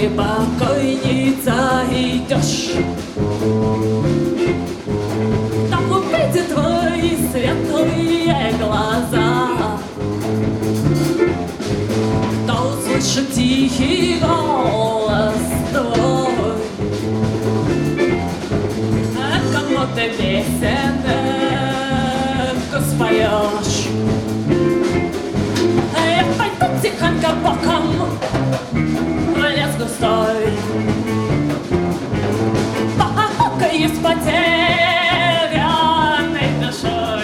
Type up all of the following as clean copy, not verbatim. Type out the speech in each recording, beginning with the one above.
ты покойница идешь. Там увидят твои светлые глаза, кто услышит тихий голос твой, кому ты песенку споешь. Я пойду тихонько боком в лес густой, похохокаю с потерянной душой.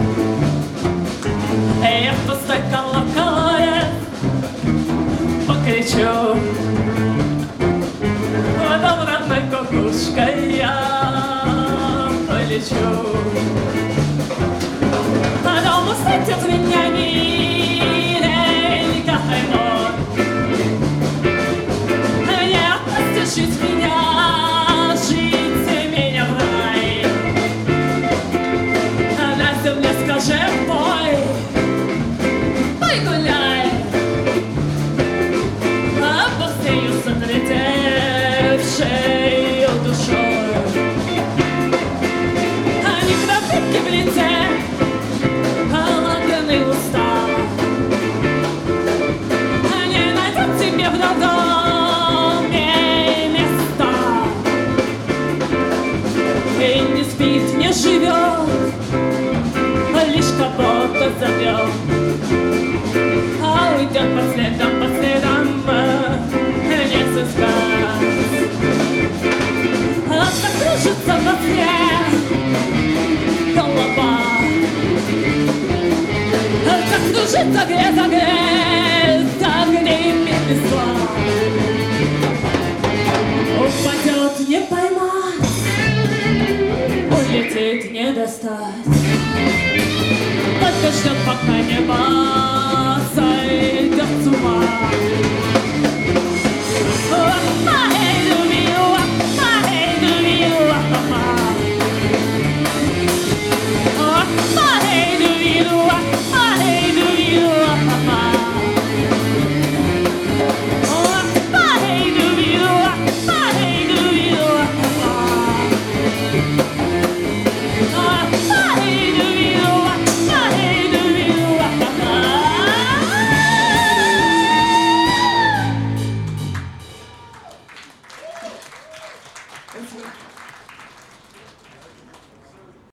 Я в пустой колоколец покричу, дом родной кукушкой я полечу. А дом встретит меня миленько мой, не отпустишь меня жить меня в рай. На земле скажи пой, пой гуляй, а пустыню с отлетевшей душой. Они кровинки в лице, холодные уста, не найдет тебе в доме места. И не спит, не живет, лишь кого-то зовет, а уйдет по следам не сыскать. Закружится во сне голова, закружится грязь огнями весла. Упадет не поймать, улетит не достать, только ждет, пока небо сойдет с ума. Спасибо.